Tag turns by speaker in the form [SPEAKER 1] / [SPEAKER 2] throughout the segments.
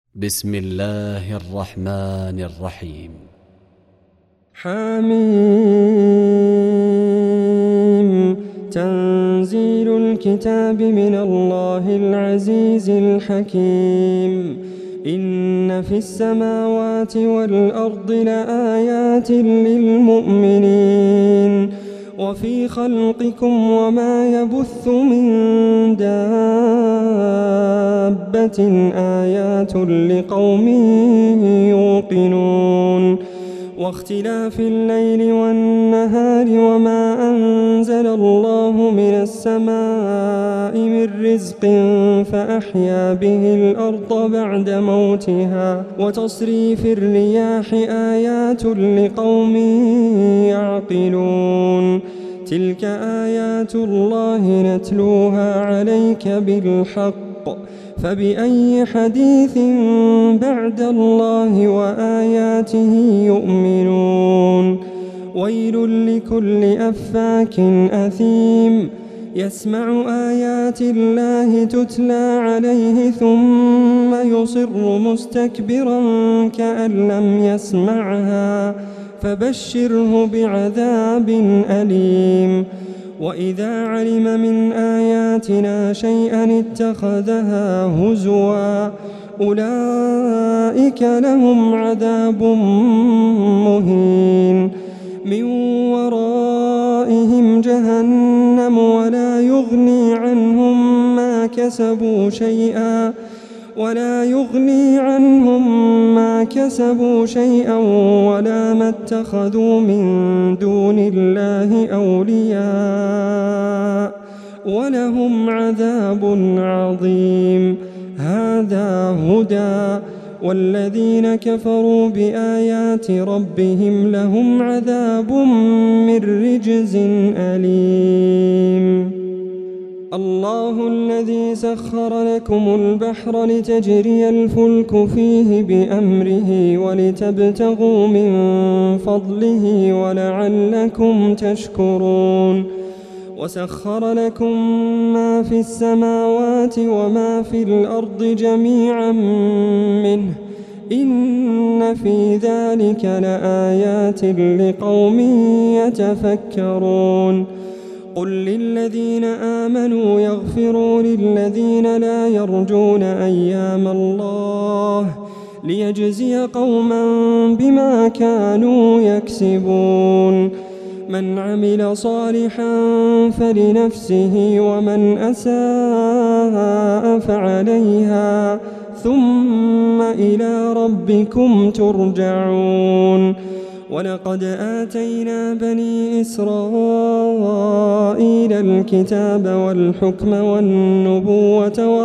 [SPEAKER 1] بسم الله الرحمن الرحيم.
[SPEAKER 2] حميم. تنزيل الكتاب من الله العزيز الحكيم. إن في السماوات والأرض لآيات للمؤمنين وفي خلقكم وما يبث من دابة آيات لقوم يوقنون. واختلاف الليل والنهار وما أنزل الله من السماء من رزق فأحيا به الأرض بعد موتها وتصريف الرياح آيات لقوم يعقلون. تلك آيات الله نتلوها عليك بالحق فبأي حديث بعد الله وآياته يؤمنون. ويل لكل أفاك أثيم يسمع آيات الله تتلى عليه ثم يصر مستكبرا كأن لم يسمعها فبشره بعذاب أليم. وإذا علم من آياتنا شيئا اتخذها هزوا أولئك لهم عذاب مهين. من ورائهم جهنم ولا يغني عنهم ما كسبوا شيئا ولا ما اتخذوا من دون الله أولياء ولهم عذاب عظيم. هذا هدى والذين كفروا بآيات ربهم لهم عذاب من رجز أليم. الله الذي سخر لكم البحر لتجري الفلك فيه بأمره ولتبتغوا من فضله ولعلكم تشكرون. وسخر لكم ما في السماوات وما في الأرض جميعا منه إن في ذلك لآيات لقوم يتفكرون. قل للذين آمنوا يغفروا للذين لا يرجون أيام الله ليجزي قوما بما كانوا يكسبون. من عمل صالحا فلنفسه ومن أساء فعليها ثم إلى ربكم ترجعون. ولقد آتينا بني إسرائيل الكتاب والحكم والنبوة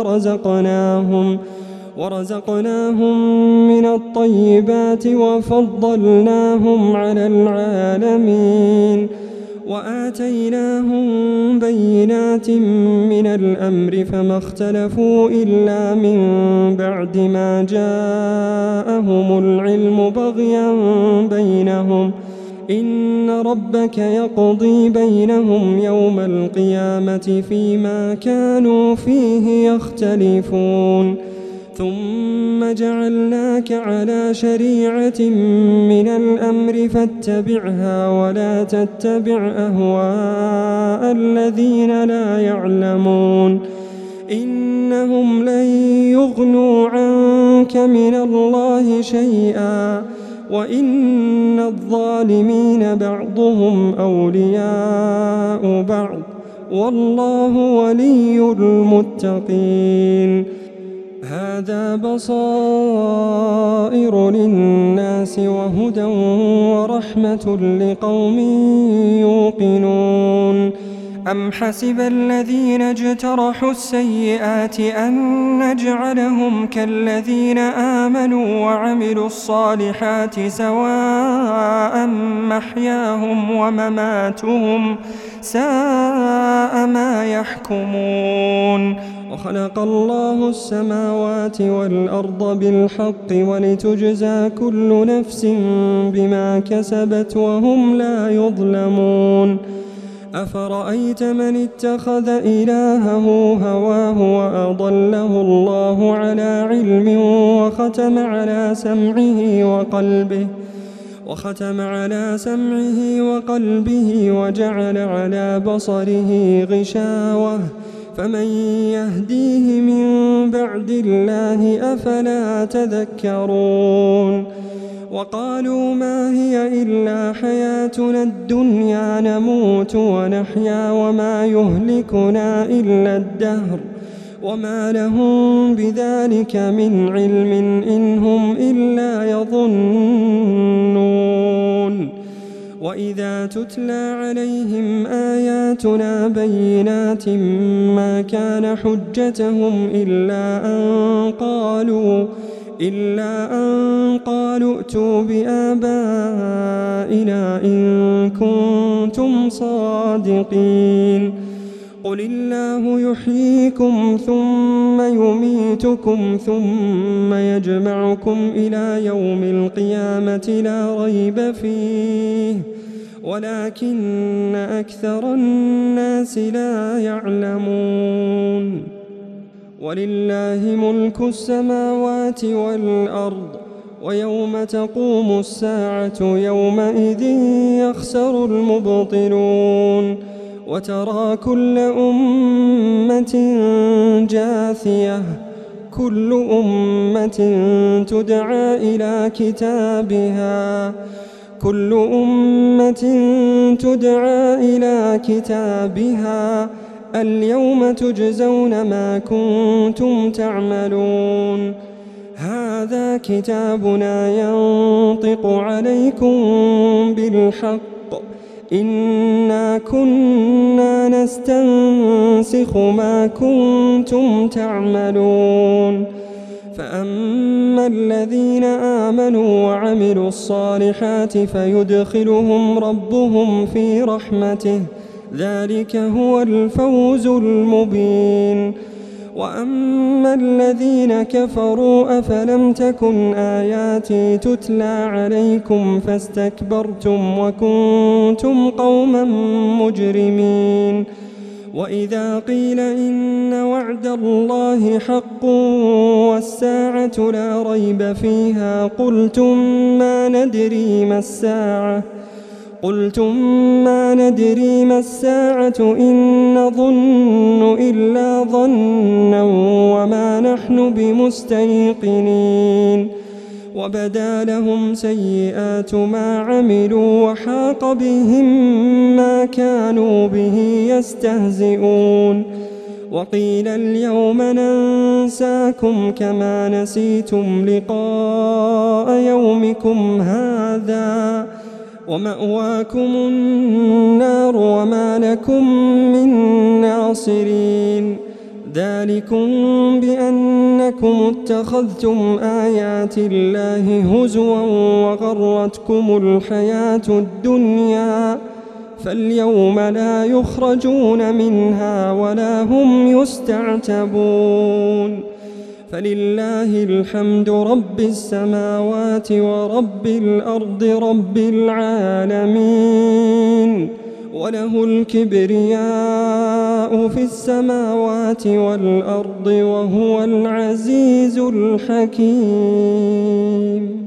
[SPEAKER 2] ورزقناهم من الطيبات وفضلناهم على العالمين. وآتيناهم بينات من الأمر فما اختلفوا إلا من بعد ما جاءهم العلم بغيا بينهم. إن ربك يقضي بينهم يوم القيامة فيما كانوا فيه يختلفون. ثم جعلناك على شريعة من الأمر فاتبعها ولا تتبع أهواء الذين لا يعلمون. إنهم لن يغنوا عنك من الله شيئا وإن الظالمين بعضهم أولياء بعض والله ولي المتقين. هذا بصائر للناس وهدى ورحمة لقوم يوقنون. أم حسب الذين اجترحوا السيئات أن نجعلهم كالذين آمنوا وعملوا الصالحات سواء محياهم ومماتهم ساء ما يحكمون. وخلق الله السماوات والأرض بالحق ولتجزى كل نفس بما كسبت وهم لا يظلمون. أفرأيت من اتخذ إلهه هواه وأضله الله على علم وختم على سمعه وقلبه وجعل على بصره غشاوة فمن يهديه من بعد الله أفلا تذكرون وقالوا ما هي إلا حياتنا الدنيا نموت ونحيا وما يهلكنا إلا الدهر وما لهم بذلك من علم إن هم إلا يظنون وإذا تتلى عليهم آياتنا بينات ما كان حجتهم إلا أن قالوا ائتوا بآبائنا إن كنتم صادقين قل الله يحييكم ثم يميتكم ثم يجمعكم إلى يوم القيامة لا ريب فيه ولكن أكثر الناس لا يعلمون ولله ملك السماوات والأرض ويوم تقوم الساعة يومئذ يخسر المبطلون وترى كل أمة جاثية كل أمة تدعى إلى كتابها اليوم تجزون ما كنتم تعملون هذا كتابنا ينطق عليكم بالحق إنا كنا نستنسخ ما كنتم تعملون فأما الذين آمنوا وعملوا الصالحات فيدخلهم ربهم في رحمته ذلك هو الفوز المبين وأما الذين كفروا أفلم تكن آياتي تتلى عليكم فاستكبرتم وكنتم قوما مجرمين وإذا قيل إن وعد الله حق والساعة لا ريب فيها قلتم ما ندري ما الساعة إن نظن إلا ظنا وما نحن بمستيقنين وبدا لهم سيئات ما عملوا وحاق بهم ما كانوا به يستهزئون وقيل اليوم ننساكم كما نسيتم لقاء يومكم هذا ومأواكم النار وما لكم من ناصرين ذلكم بأنكم اتخذتم آيات الله هزوا وغرتكم الحياة الدنيا فاليوم لا يخرجون منها ولا هم يستعتبون فلله الحمد رب السماوات ورب الأرض رب العالمين وله الكبرياء في السماوات والأرض وهو العزيز الحكيم.